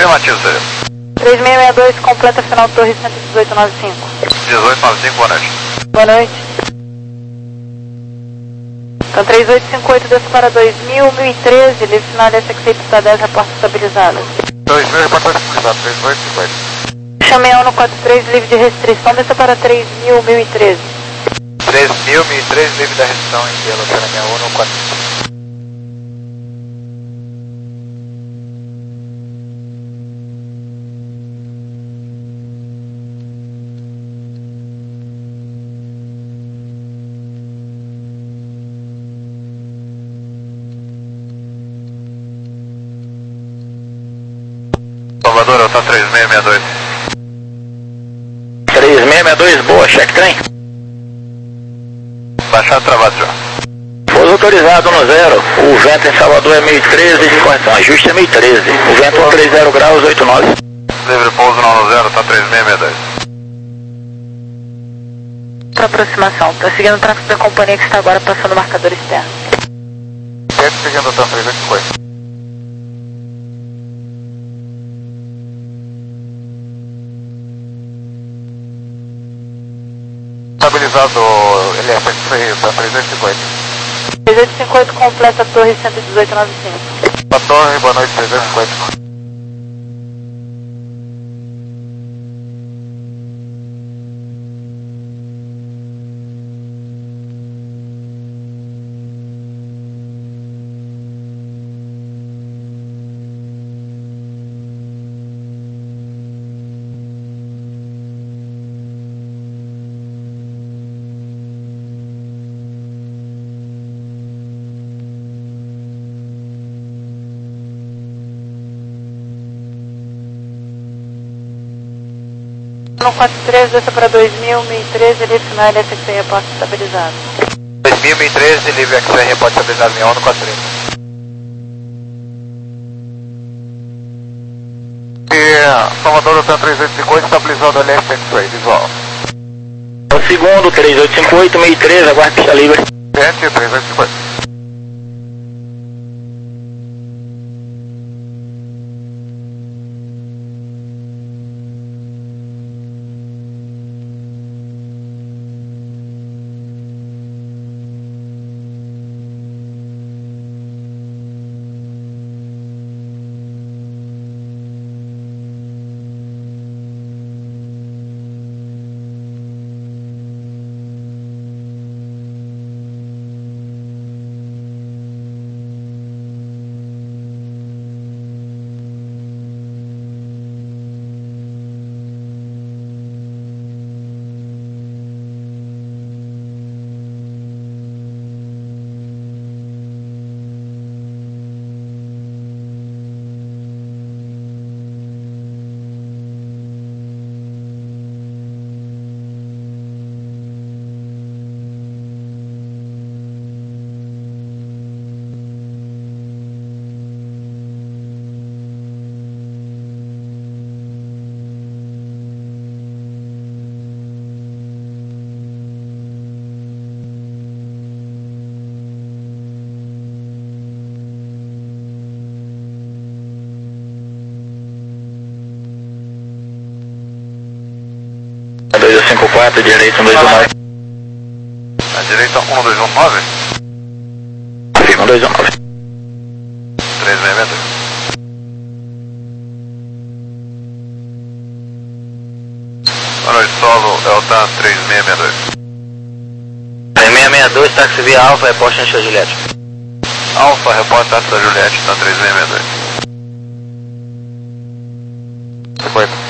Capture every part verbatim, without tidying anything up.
Afirmativo, seria. três seis seis dois, completa final torre cento e dezoito noventa e cinco. dezoito noventa e cinco, boa noite. Boa noite. Então três oito cinco oito, desço para dois mil, mil e treze, livre final S X seis pista dez, reporta estabilizada. dois mil, reporta estabilizado, três oito cinco oito. Chamei a um no quatro três, livre de restrição, desça para três mil, mil e treze. três mil, mil e treze, livre da restrição em Belo, Oceania um no quatro três. Salvador, eu tô três seis seis dois. três seis seis dois, boa, cheque trem. Baixado, travado já. Pouso autorizado no zero, o vento em Salvador é mil e treze de correção, ajuste é mil e treze, o vento é trinta graus, oito nove. Livre pouso não no zero, tá três seis seis dois. Para aproximação, tô seguindo o tráfego da companhia que está agora passando o marcador externo. Sete seguindo o tanto três oito cinco oito. Estabilizado L F X tá três oito cinco oito. três oito cinco oito, completa a torre cento e dezoito noventa e cinco. A torre, boa noite, três oito cinco oito. um quatro três, desça para dois mil, mil e treze, livre final L F X reporta estabilizado. dois mil, mil e treze, livre X R, pode estabilizar em um no quatro três. E Salvador do Tan três oito cinco oito, estabilizado L F X-Ray, visual. O segundo, três oito cinco oito, mil e treze, aguarde pista livre. Gente, três oito cinco oito. dois cinco quatro, direito um dois um nove. A direita um dois um nove? Afirma um dois um nove. três seis seis dois. Boa noite, solo, é o Tan três seis seis dois. três seis seis dois, táxi via Alfa, reporte em Juliette. Alfa, repórter táxi da Juliette, Tan três seis seis dois. cinquenta.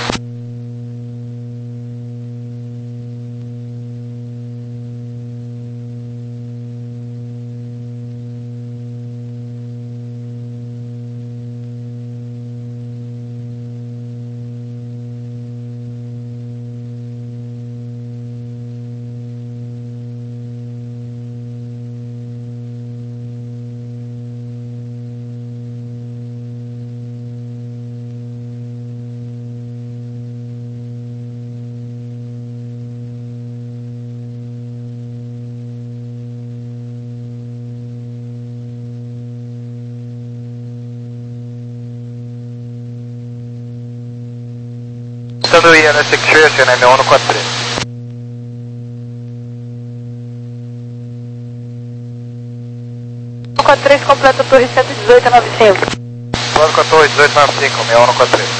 do I N S três, C N M um no quatro três. quatro três completa torre cento e dezoito noventa e cinco. Plano com a torre dezoito noventa e cinco, sessenta e um no quatro três.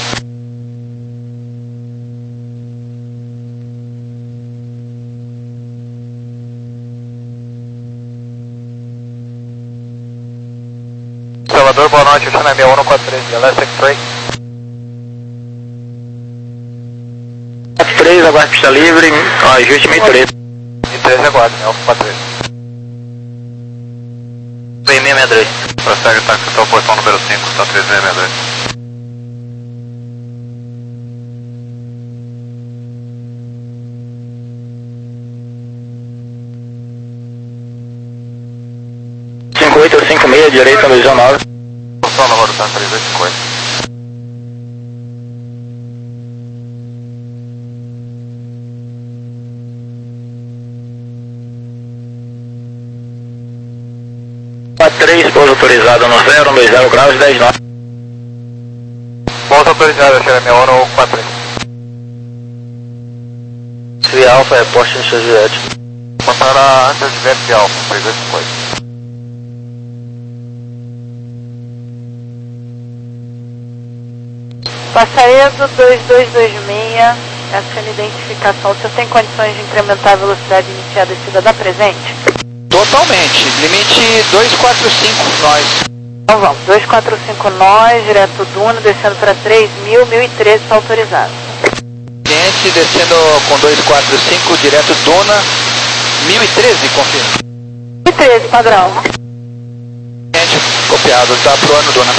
Salvador, boa noite, C N M um no quatro três, Elastic três. quatro três, aguarde pista livre, ajuste mil e treze. mil e treze aguarde, né, Alfa quatro três. três seis seis três. Prossegue táxi até o portão número cinco, está três seis seis três. cinco oito cinco seis, direita, dois nove. Portão número tá três oito cinco oito. quatro três, pouso autorizado no zero, dois zero graus, dez nove. Pouso autorizado, C N M um no quatro três. Via Alfa, reposte no seu Juliette. Montará antes de Verde Alfa, três oito cinco oito. Passaredo dois dois dois seis, acione identificação. Você tem condições de incrementar a velocidade iniciada e descida da presente? Totalmente. Limite dois quatro cinco nós. Então vamos, dois quatro cinco nós, direto Duna, descendo para três mil, mil e treze está autorizado. Cliente descendo com dois quatro cinco, direto Duna, mil e treze, confirma. mil e treze, padrão. Cliente copiado, tá pro ano Duna.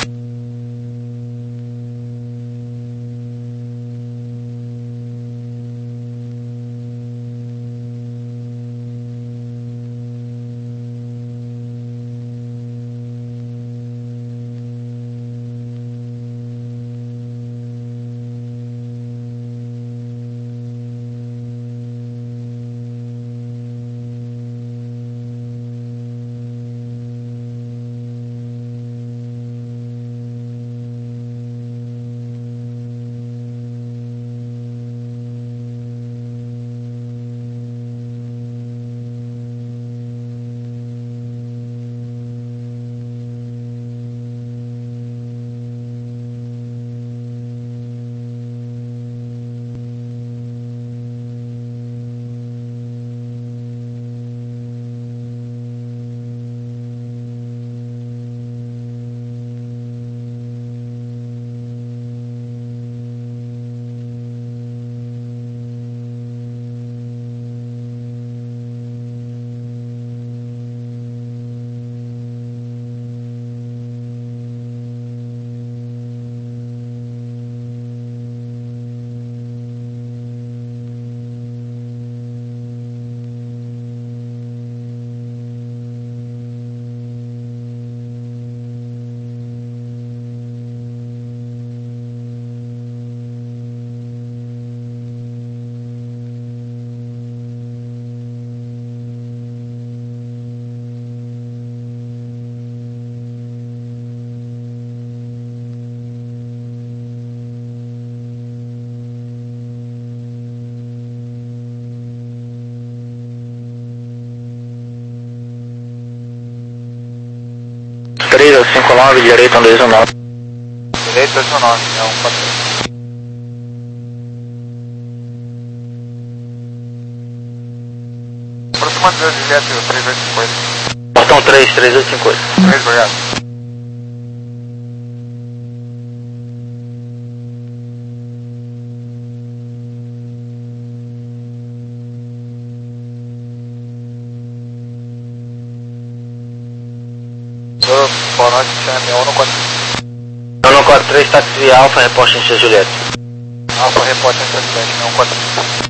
três cinco nove, direita, dois nove. Direito dois nove, é um quatro três. Aproximando de Juliette, três oito cinco oito. Portão três, três oito cinco oito. três, obrigado. Boa noite, C N M um no quatro três. um no quatro três, táxi via Alfa, reposte em seu Juliette. Alfa, reporte em acidente, um quatro três.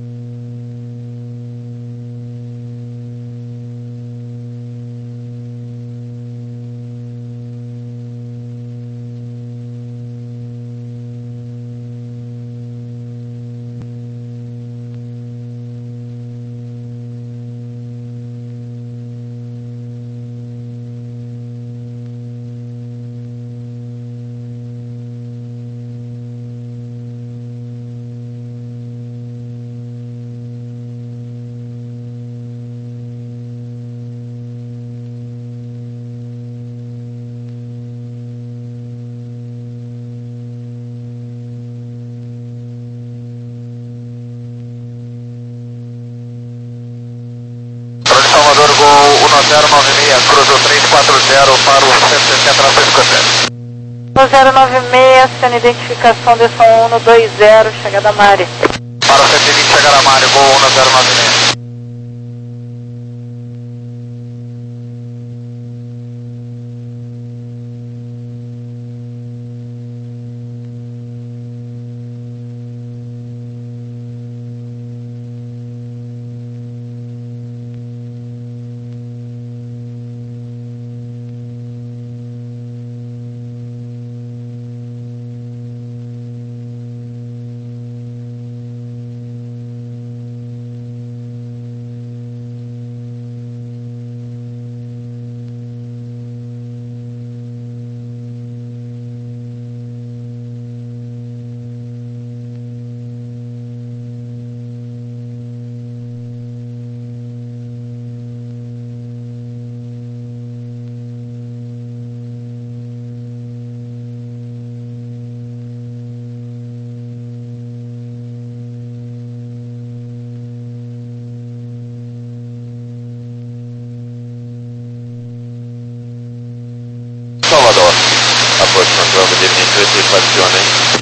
seis, cruzou três quatro zero para o cento e sessenta na cento e cinquenta e sete. zero nove seis, sendo identificação de som um dois zero, chegada Mari. Para o cento e vinte, chegada Mari, voo um zero nove seis. Salvador, approach control with evening three five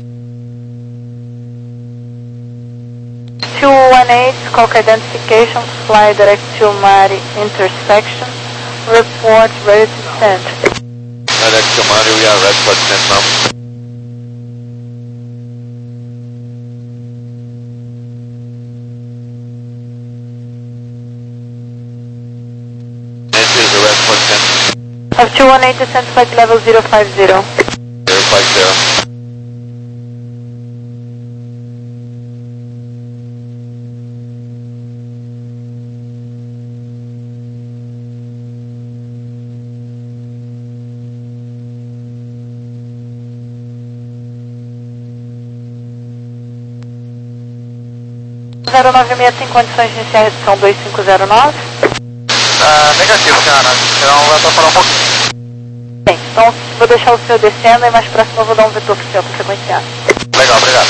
two one eight, Coca identification, fly direct to Mari intersection, report ready to send. Direct to Mari, we are ready for send now. This is the ready for send. Of two one eight, descent flight level zero five zero. zero five zero. zero nove seis tem condições de iniciar a redução dois cinco zero nove? Ah, negativo, senhora. Então vai atrapalhar um pouquinho. Bem, então vou deixar o senhor descendo e mais próximo eu vou dar um vetor para o senhor para sequenciar. Legal, obrigado.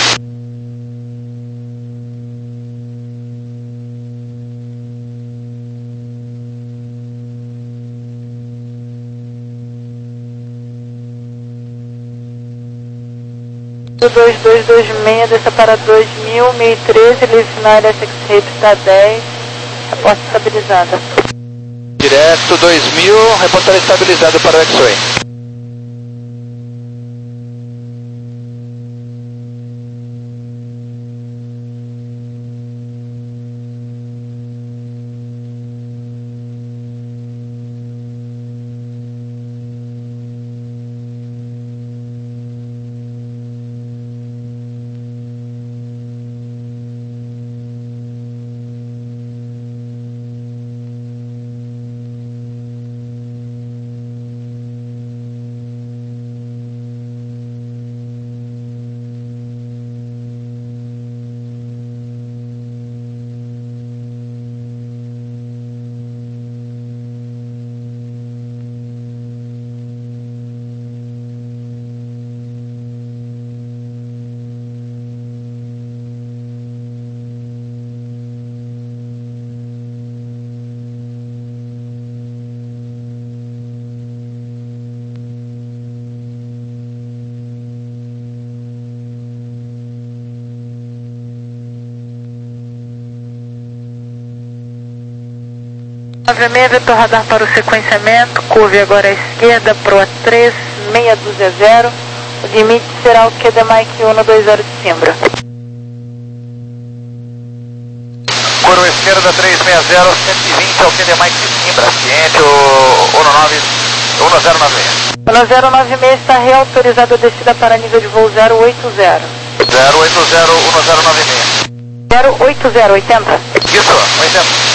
dois dois dois seis, desça para dois mil, mil e treze, livre final L S X Rate está dez, reporte estabilizada. Direto dois mil, reportar estabilizado para o X-Ray. nove seis, vetor radar para o sequenciamento, curve agora à esquerda, proa três, meia dúzia zero, o limite será o Q D Mike um dois zero de Simbra. Curva esquerda três seis zero, cento e vinte ao Q D Mike de Simbra, ciente o um nove um zero nove seis. um zero nove seis está reautorizado a descida para nível de voo zero oito zero. zero oito zero um zero nove seis. zero oito zero, oitenta. Isso, oitenta.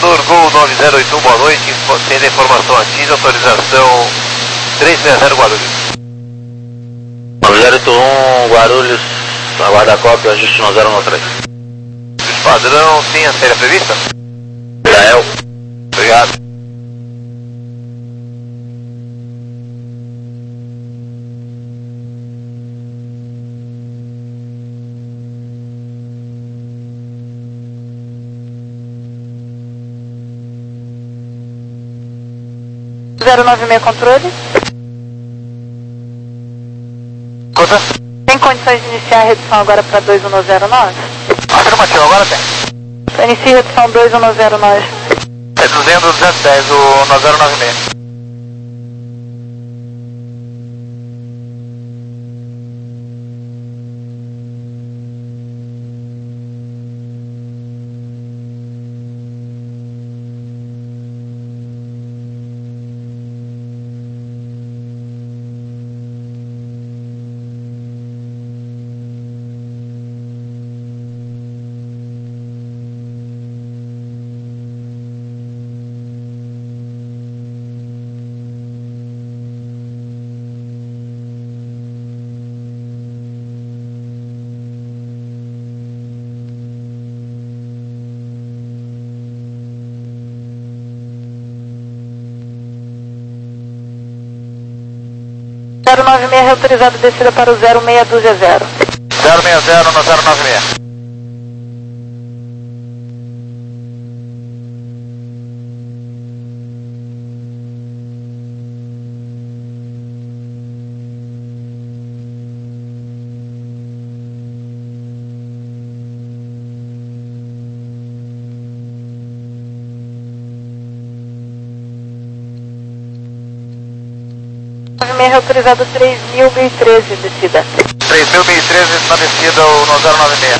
Salvador, Gol nove zero oito um, boa noite. Tendo a informação aqui, autorização três seis zero Guarulhos. nove zero oito um, Guarulhos, aguarda a cópia, ajuste no zero um três. Padrão, sim, a série prevista? Israel. Obrigado. zero nove seis controle. Conta. Tem condições de iniciar a redução agora para dois um zero nove? Afirmativo, agora tem. Inicie a redução dois um zero nove. Reduzindo duzentos e dez, o nove zero nove seis. zero nove seis autorizado descida para o zero seis dúzia zero. zero seis zero no zero nove seis. nove seis autorizado três mil e treze descida. três mil e treze na descida no zero nove seis.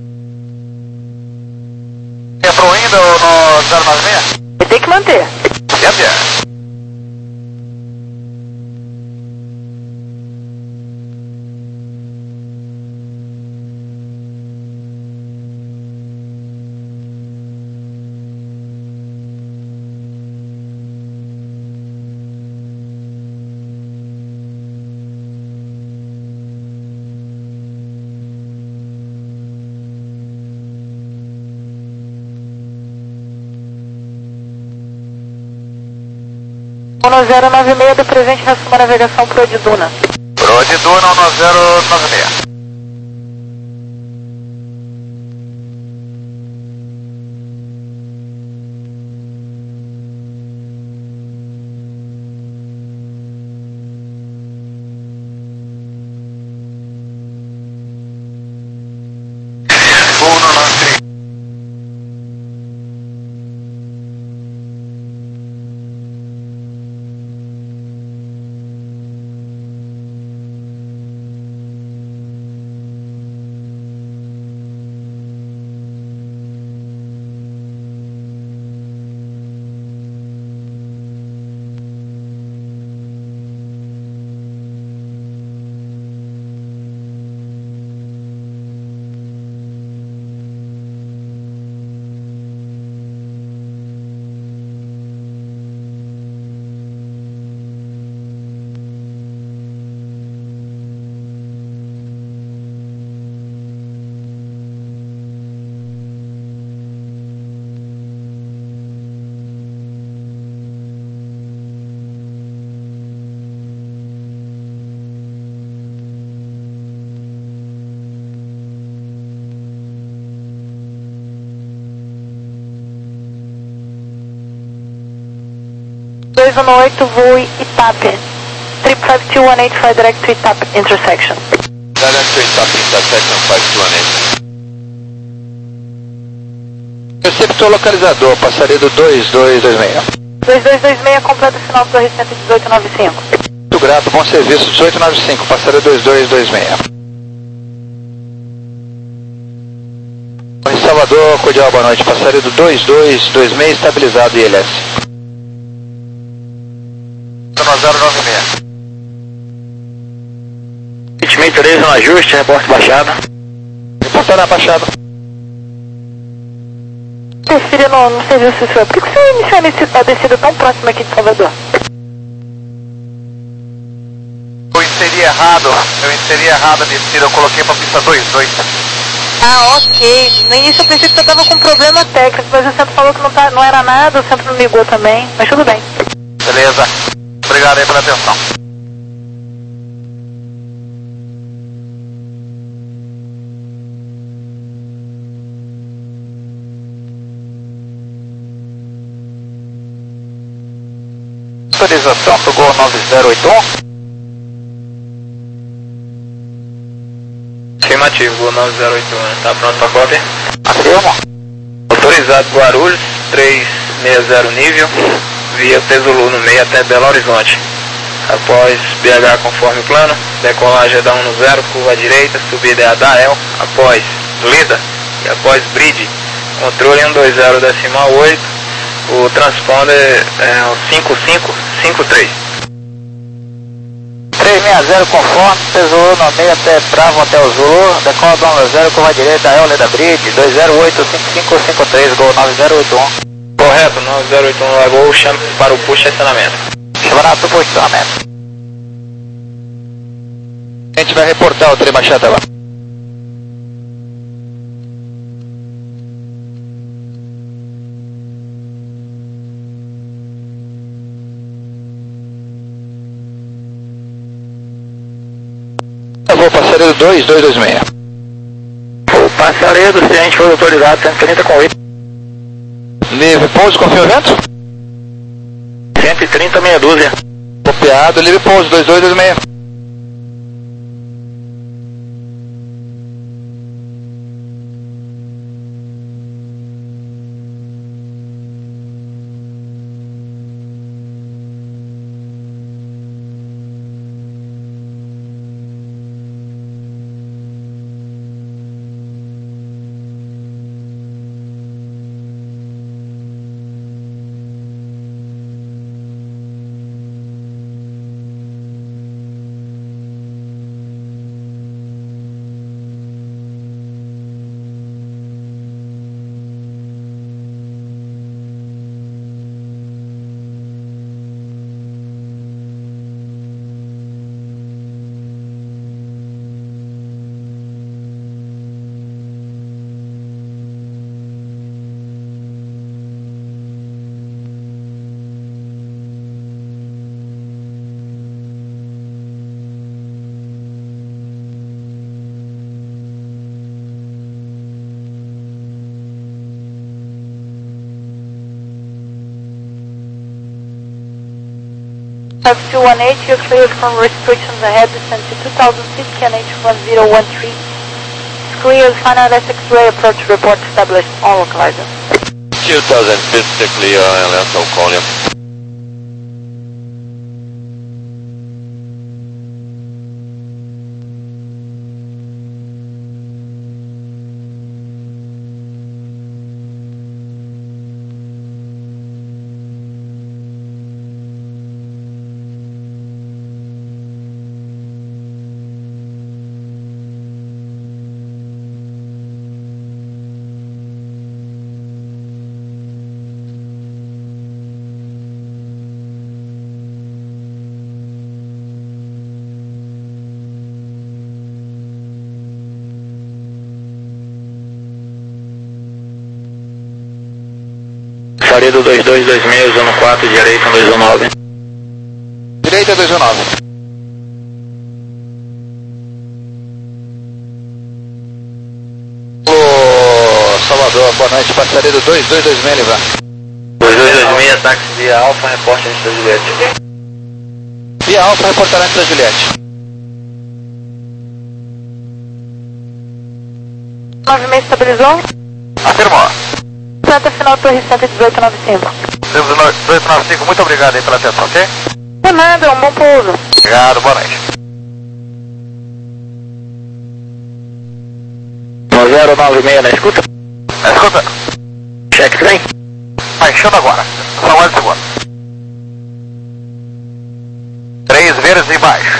É pro ainda ou no zero nove seis? Tem que manter. Yes, yes. um zero nove seis do presente na sua navegação pro de Duna. Pro de Duna no zero nove seis. dois um oito, voe Itape. three five two one eight, fly direct to Itape intersection. Direct to Itape intersection five two one eight. Receptor localizador, passaria do dois dois dois seis. dois dois dois seis, completo final torre cento e dezoito noventa e cinco. Muito grato, bom serviço, dezoito noventa e cinco, passaria dois dois dois seis. Em Salvador, cordial, boa noite, passaria do dois dois dois seis, estabilizado I L S. zero nove seis. vinte três no ajuste, reporte baixada. Reportar na baixada. Interfira no, no serviço seu. Por que que você iniciou a descida tão próxima aqui de Salvador? Eu inseri errado, eu inseri errado a descida, eu coloquei pra pista dois dois. Ah, ok. No início eu pensei que você tava com problema técnico, mas o centro falou que não, tá, não era nada, o centro não ligou também, mas tudo bem. Beleza. Obrigado aí pela atenção. Autorização pro Gol nove zero oito um. Afirmativo, Gol nove zero oito um, tá pronto pra cópia? Afirmo. Autorizado Guarulhos, três seis zero nível, via Tesouro no meio até Belo Horizonte. Após B H conforme plano, decolagem é da um no zero, curva direita, subida é a da El, após Lida e após Bridge, controle um dois zero decimal oito, o transponder é o cinco cinco cinco três. três seis zero conforme, Tesouro no meio até Bravo até o Zulu, decola do um zero, curva direita, El, Lida Bridge, dois zero oito cinco cinco cinco três, Gol nove zero oito um. Correto, nove zero oito um largou, chama para o push estacionamento. Chama para o push estacionamento. A gente vai reportar o trem baixada lá. Eu vou passaredo dois dois dois seis. O passaredo, se a gente for autorizado, cento e trinta com oito. Livre pouso, confirma o vento? cento e trinta, meia dúzia. Copiado, livre pouso, dois dois dois seis. F two one eight, you're cleared from restrictions ahead, descend to two thousand feet, K N H one zero one three. Cleared, final S X-ray approach report established, all localizer. two thousand feet clear and let's go call him. Passaredo dois dois dois seis, zona quatro, direita dois um nove. Direita dois um nove. Ô, Salvador, boa noite, passaredo dois dois dois seis, livrar. dois dois dois seis, táxi via Alfa, reporte antes da Juliette. Via Alfa, reportar antes da Juliette. Movimento estabilizou? Afirmou. Santa final Torre cento e dezoito noventa e cinco. dezoito noventa e cinco, muito obrigado aí pela atenção, ok? Por nada, é um bom pouso. Obrigado, boa noite. zero nove seis na escuta? Escuta. Cheque trem? Baixando agora. Só aguarde um segundo. Três verdes e baixo.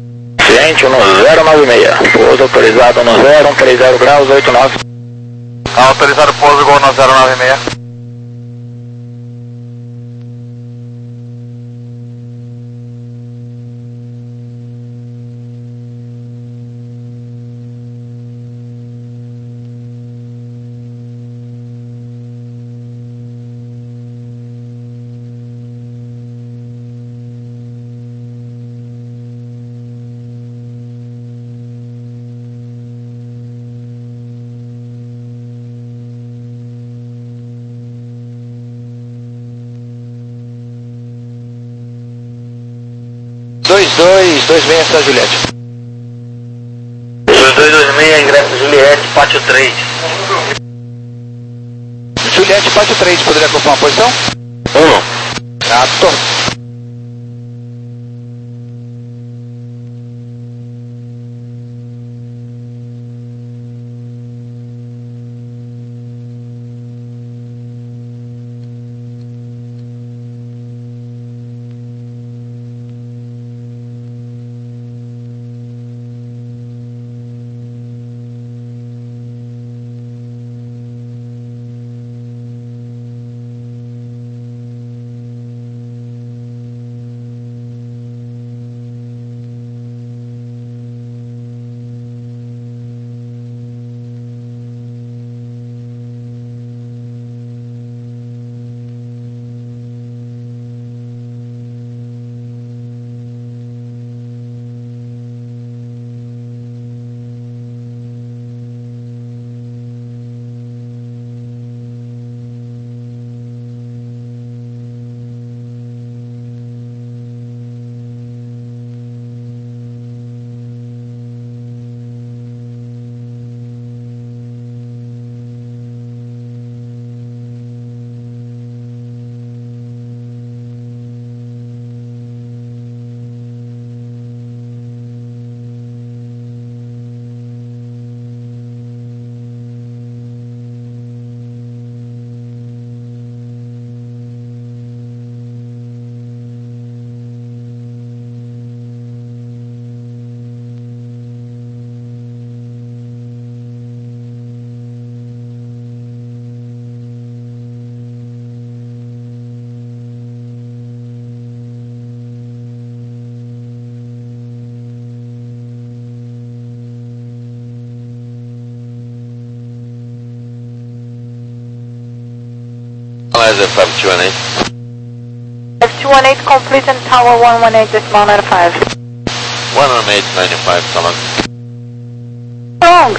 Ciente, no zero nove seis. Pouso autorizado no zero, um três zero graus, oito nove. Autorizado pouso Gol no zero nove seis. dois dois dois seis para Juliette. dois dois dois seis, ingresso Juliette, pátio três. Juliette, pátio três, poderia confirmar a posição? um. Gato. Analyzer five two one eight. five two one eight complete and tower one one eight decimal nine five. one one eight ninety-five, so long. Wrong.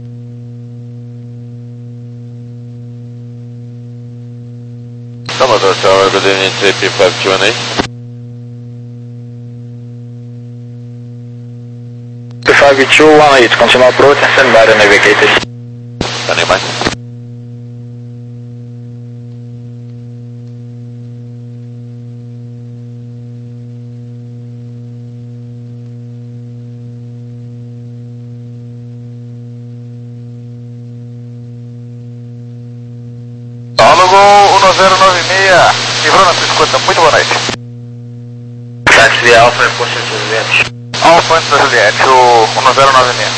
Commodore Tower, good evening, T P five two one eight. five two one eight, continue approach and stand by the navigator. Standing by. Diálogo um zero nove seis, livrou na sua escuta, muito boa noite. Táxi Alfa, Airport Juliette. Alfa antes da Juliette, o um zero nove seis.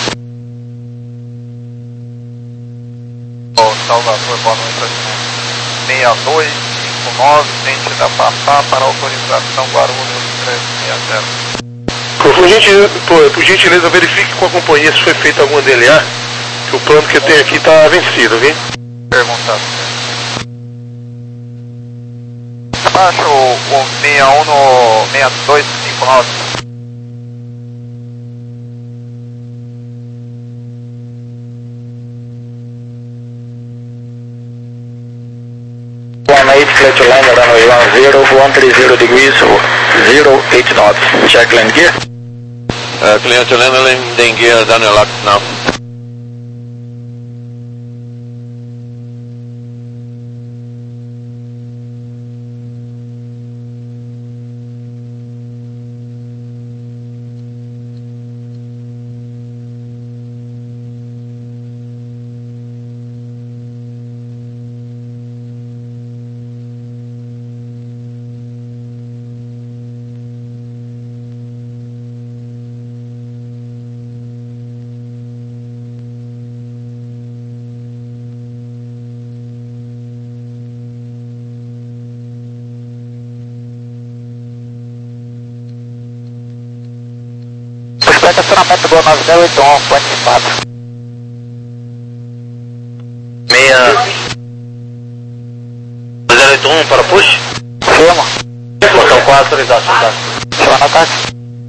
O Salvador, boa noite, seis dois cinco nove, tente da Papá para autorização Guarulhos três seis zero. Por gentileza, por, por gentileza, verifique com a companhia se foi feita alguma D L A, que o plano que eu tenho aqui está vencido, viu? Perguntado. Abaixo o seis um no seis dois cinco nove. one eight, clear to land, runway one zero, one three zero degrees, zero eight knots. Check land gear. Uh, clear to land, landing gear, down your lock now. Estacionamento Gol nove zero oito um, ponte de quatro. seis zero oito um para push. Firma. Botão quatro, autorização, tá? Chama no ataque.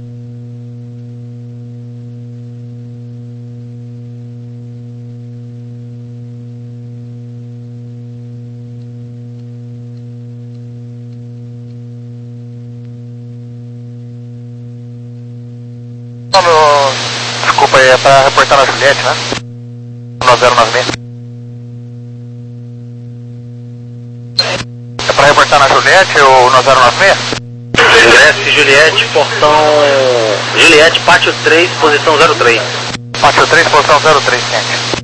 Desculpa aí, é pra reportar na Juliette, né? nove zero nove seis. É pra reportar na Juliette ou nove zero nove seis? Ingresso Juliette, portão... Juliette, pátio três, posição zero três. Pátio três, posição zero três, gente.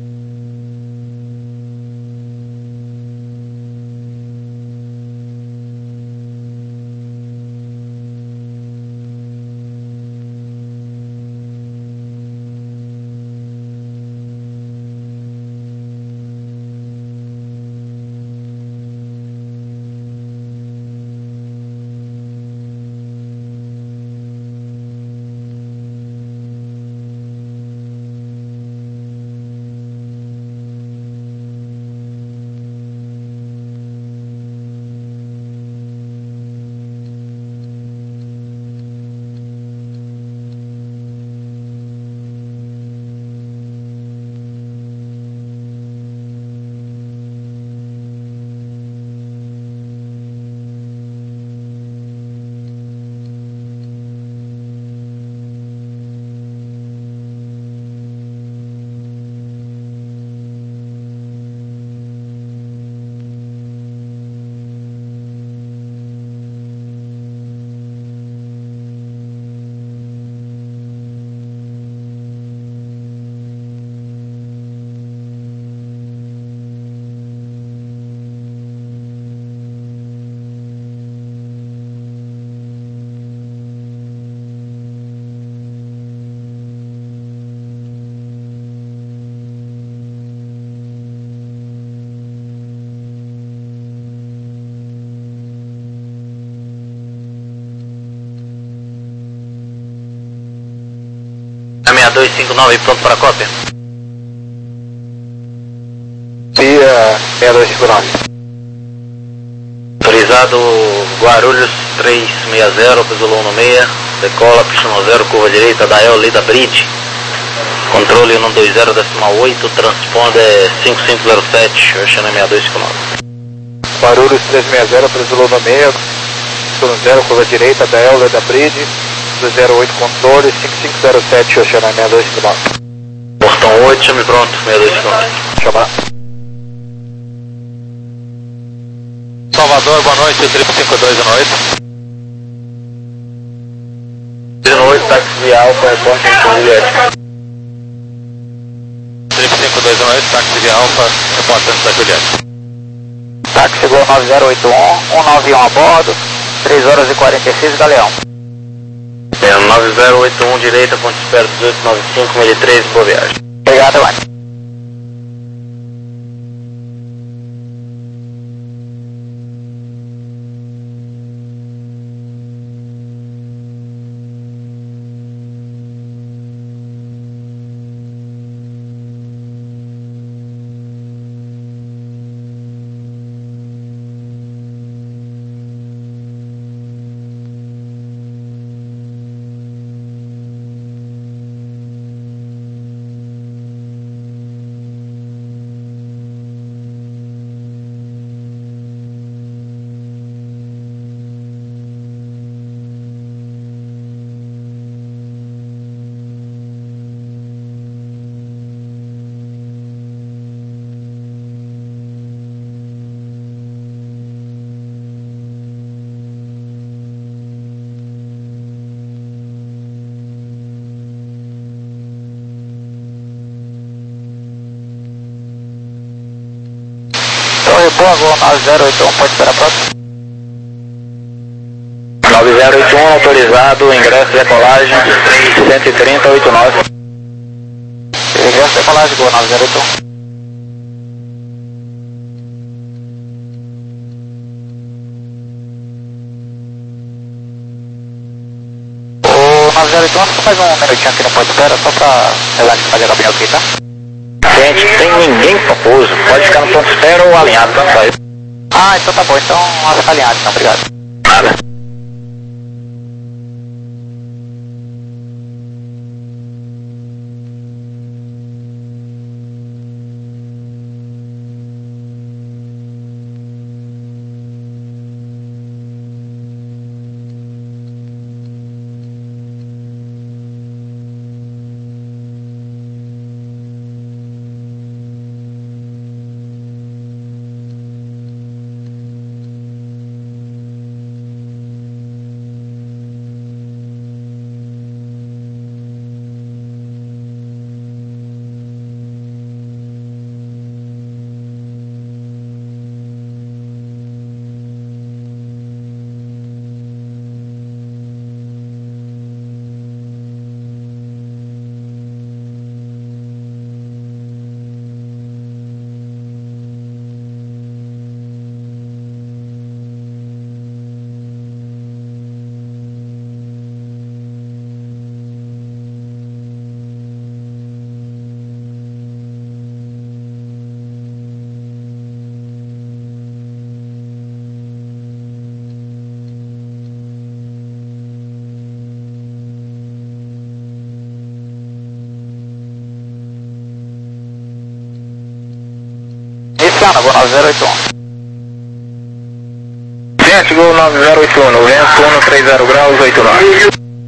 seis dois cinco nove, pronto para cópia. Pia seis dois cinco nove. Autorizado Guarulhos três seis zero, Pesolou no meia, decola, pista no zero, curva direita, Dael, Lida Bridge. Controle um dois zero, decimal oito, transponder cinco cinco zero sete, Oceana seis dois cinco nove. Guarulhos três seis zero, Pesolou no meia, pista no zero, curva direita, Dael, Lida Bridge. dois zero oito controle, cinco cinco zero sete, Oceana seis dois cinco nove. Portão oito, chame pronto, seis dois cinco nove. Chamar. Salvador, boa noite, triplo cinco dois, boa noite. zero oito, táxi via Alfa, reporte em Juliette. triplo cinco dois, boa noite, táxi via Alfa, reportante da Juliette. Táxi Gol nove zero oito um, um nove um a bordo, três horas e quarenta e seis, Galeão. É, nove zero oito um, direita, ponte espera dezoito noventa e cinco, mil e três, boa viagem. Obrigado, mãe. Torre Boa, Gol nove zero oito um, pode esperar próximo. nove zero oito um, autorizado, ingresso de decolagem, cento e trinta, oitenta e nove. Ingresso de decolagem, Gol nove zero oito um. O nove zero oito um, só mais um minutinho aqui no ponto de espera, só pra relar de fazer a cabine aqui, tá? Gente, tem ninguém com pouso, pode ficar no ponto de espera ou alinhado, tanto faz. Ah, então tá bom, então vamos ficar alinhado, então, obrigado. Nada. Iniciando, Gol nove zero oito um. Gente, Gol nove zero oito um, vento um trinta graus, oito nove.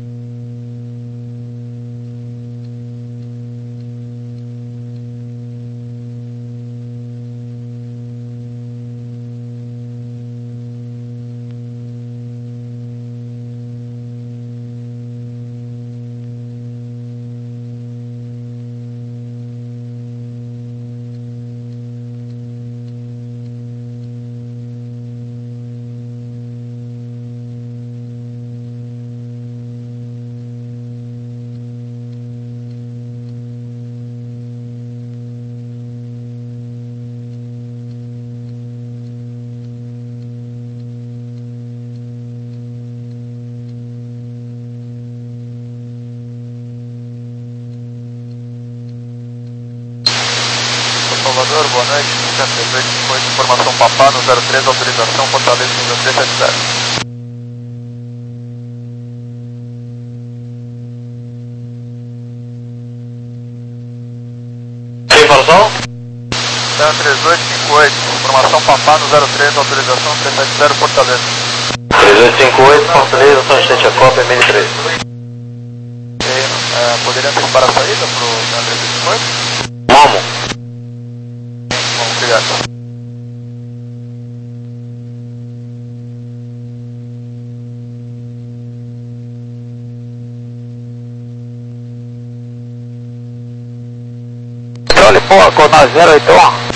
Salvador, boa noite, cento e trinta e oito, cinquenta, informação Papá no zero três, autorização, Fortaleza, nível três sete zero. Sem informação? cento e trinta e oito, cinquenta e oito, informação Papá no zero três, autorização três sete zero, Fortaleza. três oito cinco oito, Fortaleza, São Vicente, a Copa, M N três. E, é, poderia antecipar a saída pro cento e trinta e oito? Vamos. Bom, obrigado. Controle, pô, Gol nove zero oito um.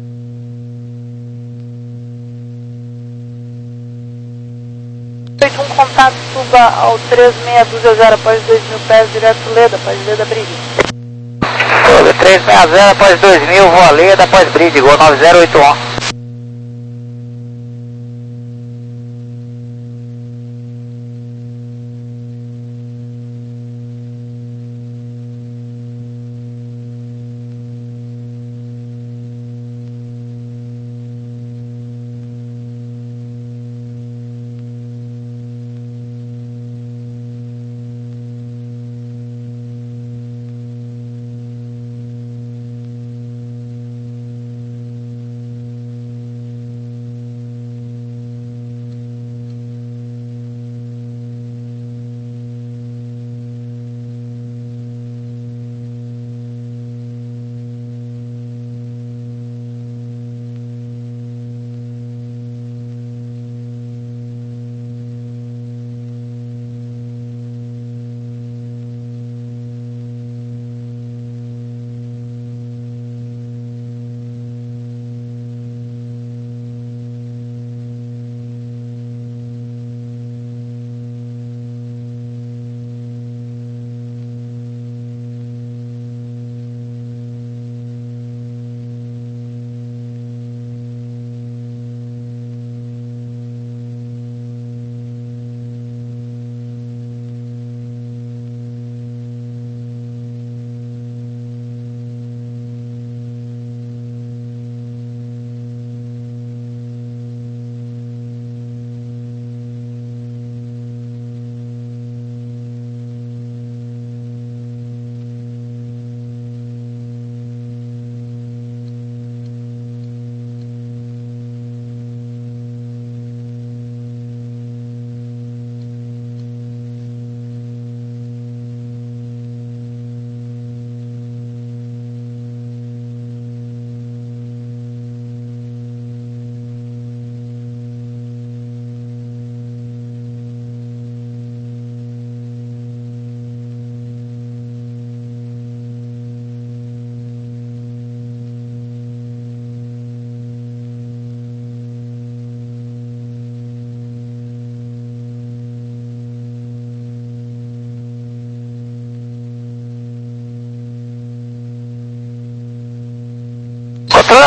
Um contato, suba ao três seis dois zero após dois mil pés, direto Leda, após Leda Bridge. três seis zero após dois mil, voa Leda após Bridge, Gol nove zero oito um.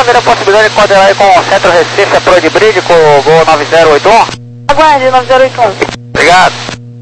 haveria possibilidade de coordenar aí com o Centro Recife, a Pro de Bridge, com o Gol nove zero oito um? Aguarde, nove zero oito um. Obrigado.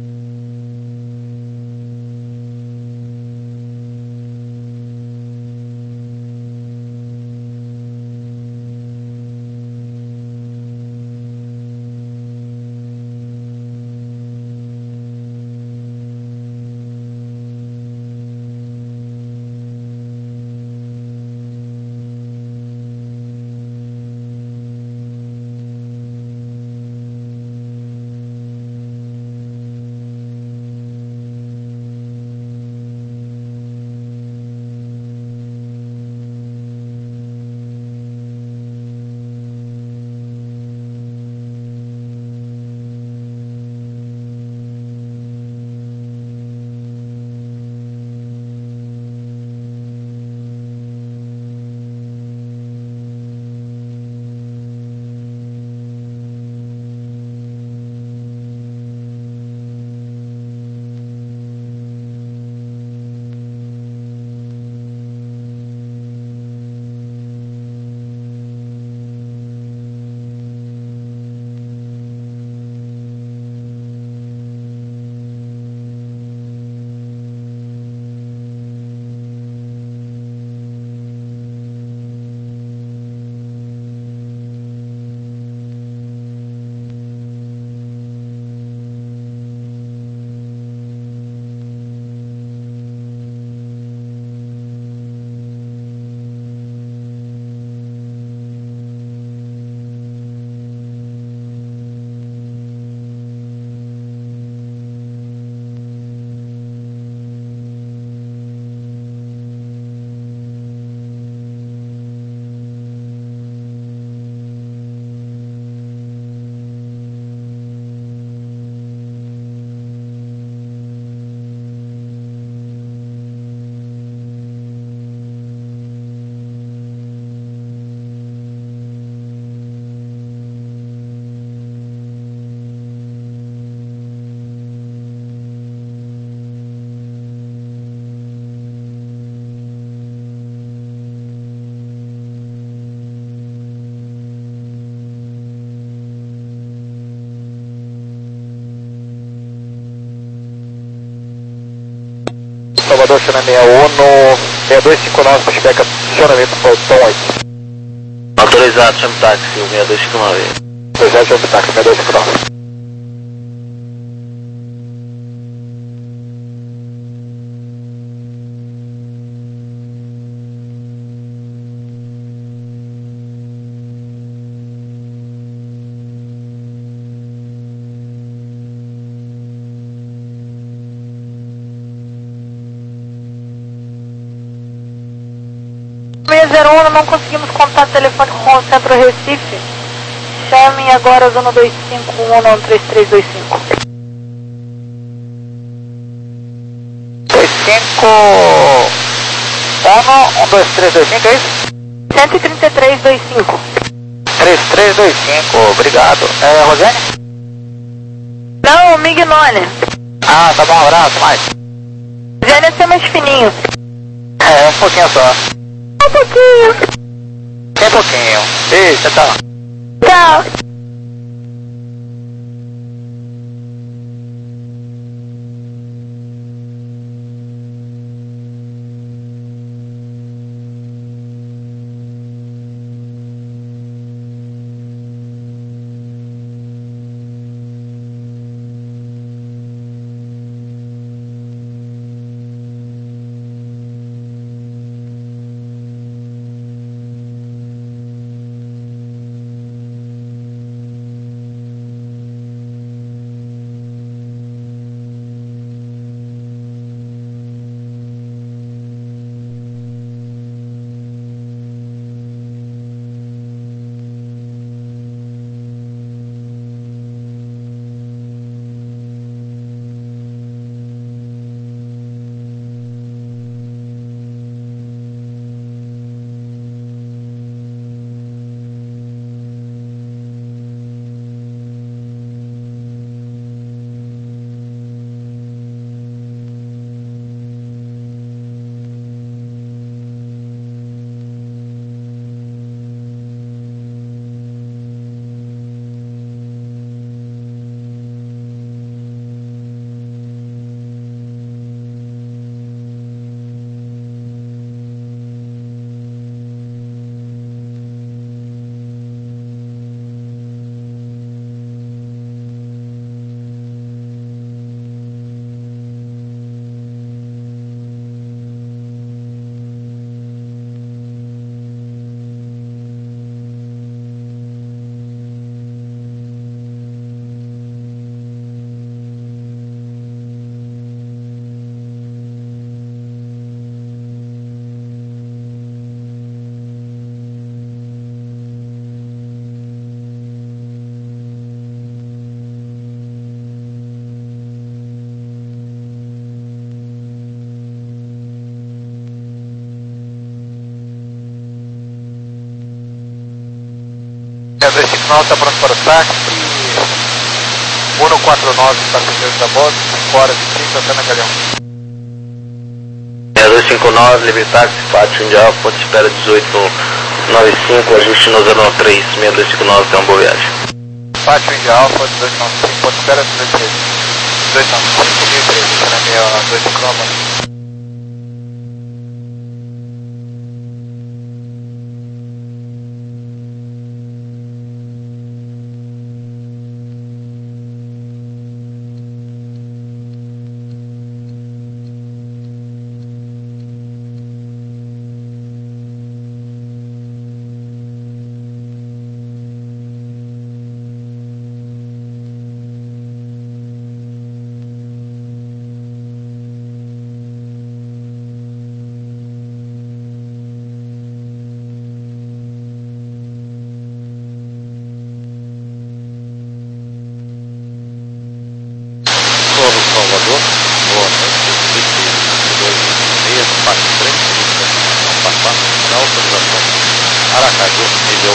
Salvador, China sessenta e um, seis dois cinco nove, pushback, acionamento portão oito. Autorizado, chama o táxi, o seis dois cinco nove. Autorizado, chama o táxi, seis dois cinco nove. seis zero um, não conseguimos contato telefônico com o Centro Recife. Chame agora zona dois cinco um um três três dois cinco. dois cinco um um dois três dois cinco, é isso? cento e trinta e três vinte e cinco. três três dois cinco, obrigado. É, Rosane? Não, Mignone. Ah, tá bom, um abraço, mais. Rosane é ser mais fininho. É, um pouquinho só. Um pouquinho. Tem pouquinho. Beijo, tchau. Tchau. dois cinco nove está pronto para o táxi. um quatro nove, passageiros da bordo, cinco horas e trinta até na Galeão. seis dois cinco nove, Libertaxi, Pátio Indial, ponto de espera dezoito noventa e cinco, ajuste no zero nove três, seis dois cinco nove, tem uma boa viagem. Pátio Indial, ponto dezoito noventa e cinco, ponto de espera dezoito noventa e três. dezoito noventa e cinco, mil e treze, na minha dois cinco nove. Salvador, boa noite, dois seis, parte três, Pampá, autorização, Aracaju, nível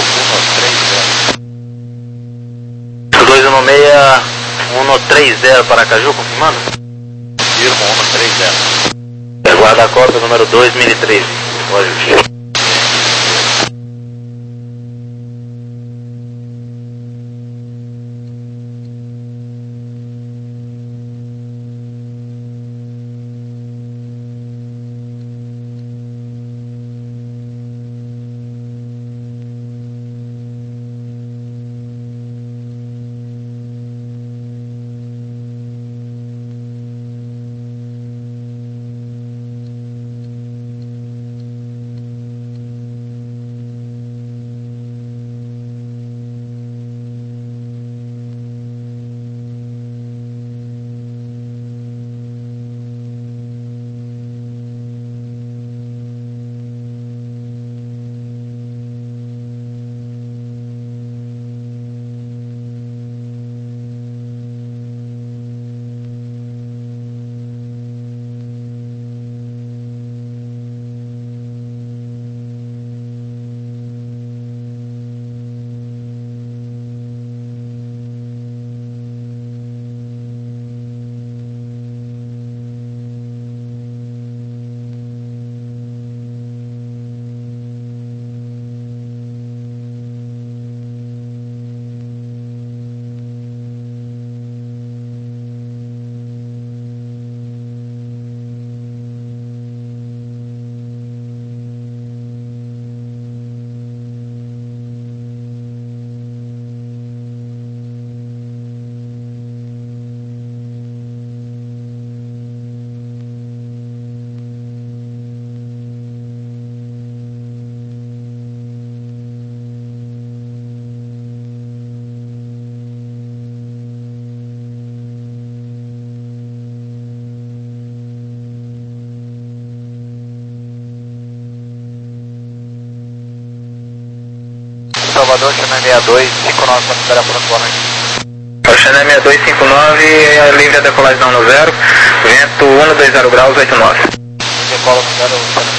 um três zero. dois um seis, um três zero para Aracaju, confirmando? Firmo um três zero. Aguarda a cota número dois mil e treze, o ajuste. Salvador, China sessenta e dois, cinco nove, para esperar pronto, boa noite. China sessenta e dois, cinco nove, livre a decolagem no zero, vento um dois zero graus, oito nove. Decola no zero, China.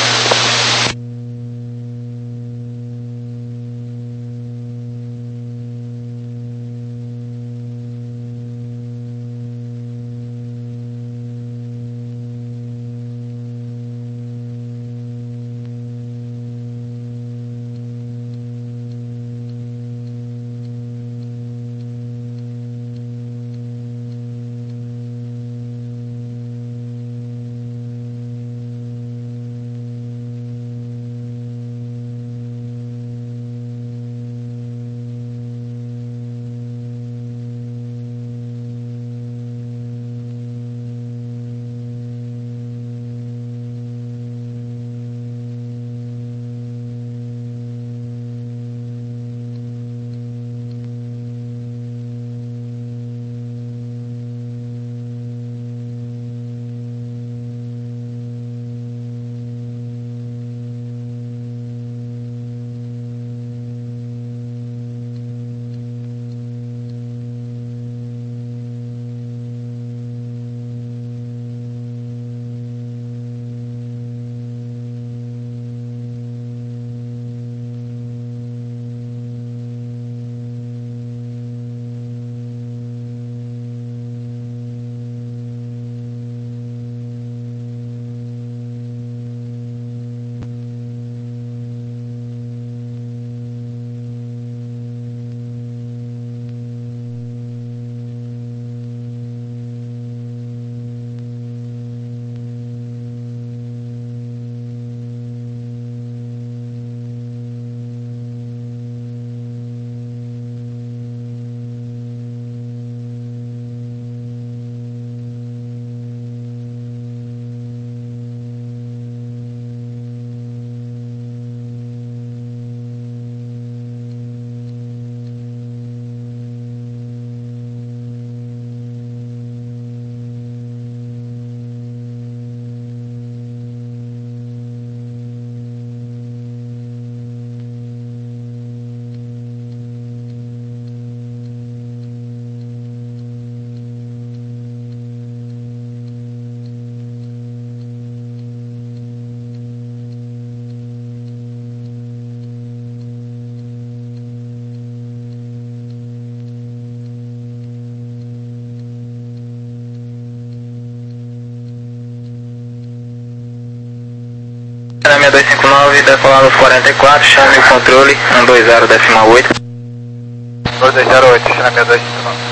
seis dois cinco nove, decolado quarenta e quatro, chame o controle, um dois zero decimal oito. um dois zero oito, chame seis dois cinco nove.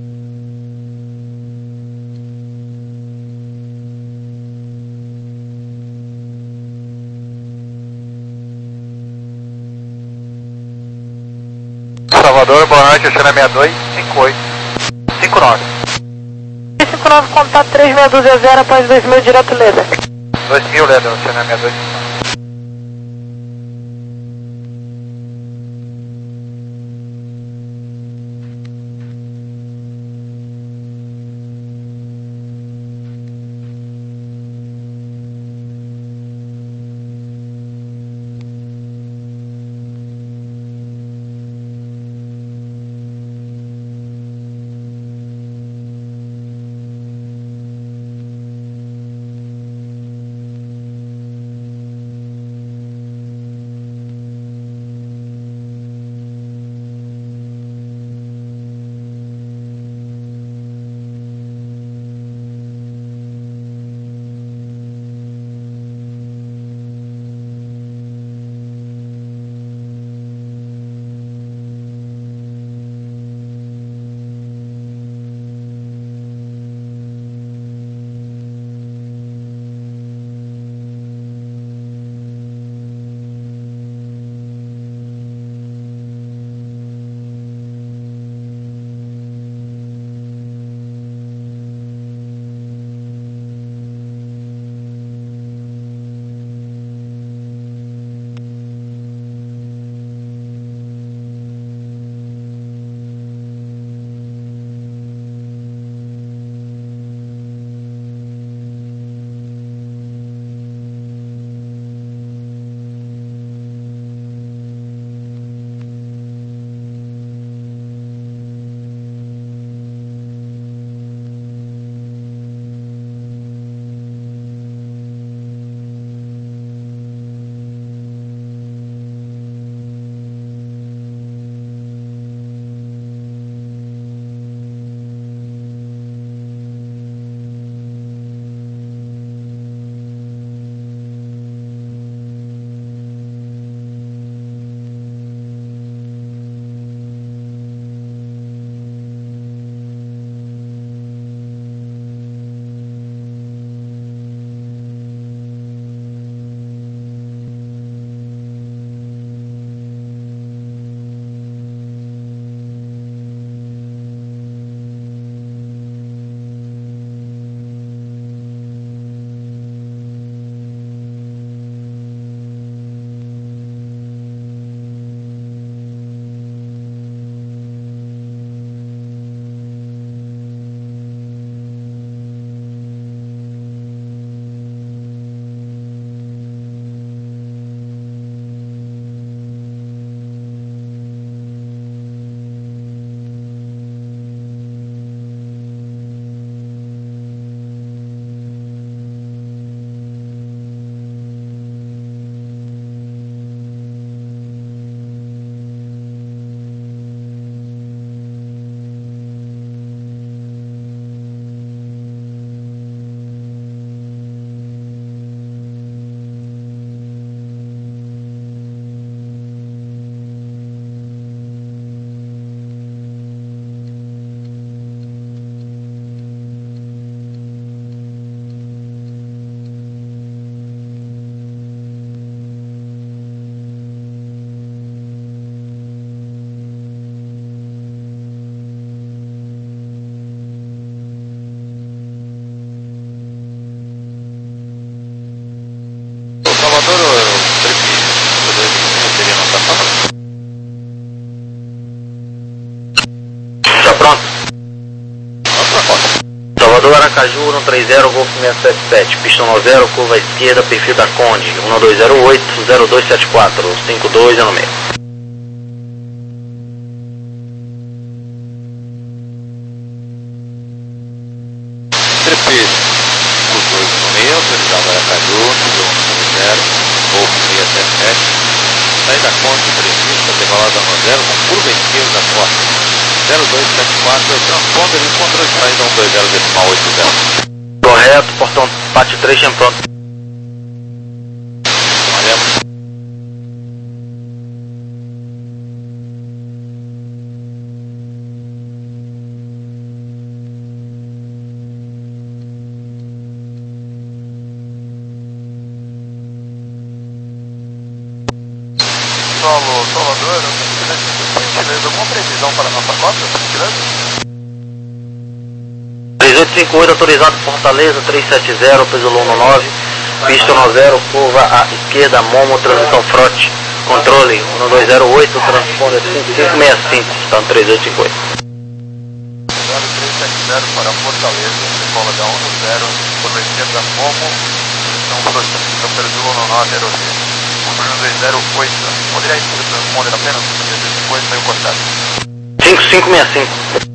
Salvador, boa noite, Oceana seis dois cinco oito cinco nove. cinco nove, contato três seis dois zero após dois mil, direto Leda. dois mil, Leda, Oceana seis dois cinco nove. Salvador Aracaju, um três zero, Golf seis sete sete, pista um zero, curva à esquerda, perfil da Conde, um dois zero oito, zero dois sete quatro, cinco dois no meio. Trepês, dois no meio, autorizado Aracaju, um zero, Golf seis sete sete, saída Conde, prevista, decolada um zero, com curva à esquerda, forte. zero dois sete quatro, transponder e controle de saída um dois zero decimal oito zero. Correto, portão parte três, chame pronto. Olha, operador, por gentileza, alguma previsão para a nossa cota, por gentileza? três oito cinco oito autorizado Fortaleza, três sete zero, peso Luna nove, pista um zero, curva à esquerda, Momo, transmissão frote, controle um dois zero oito, transponder cinco cinco seis cinco, está no três oito cinco oito. zero três sete zero para Fortaleza, decola da um zero, curva à esquerda, Momo, transmissão frote, peso Luna nove, aerovia, controle um dois zero oito, poderia responder apenas, porque depois meio cortado. cinco cinco seis cinco.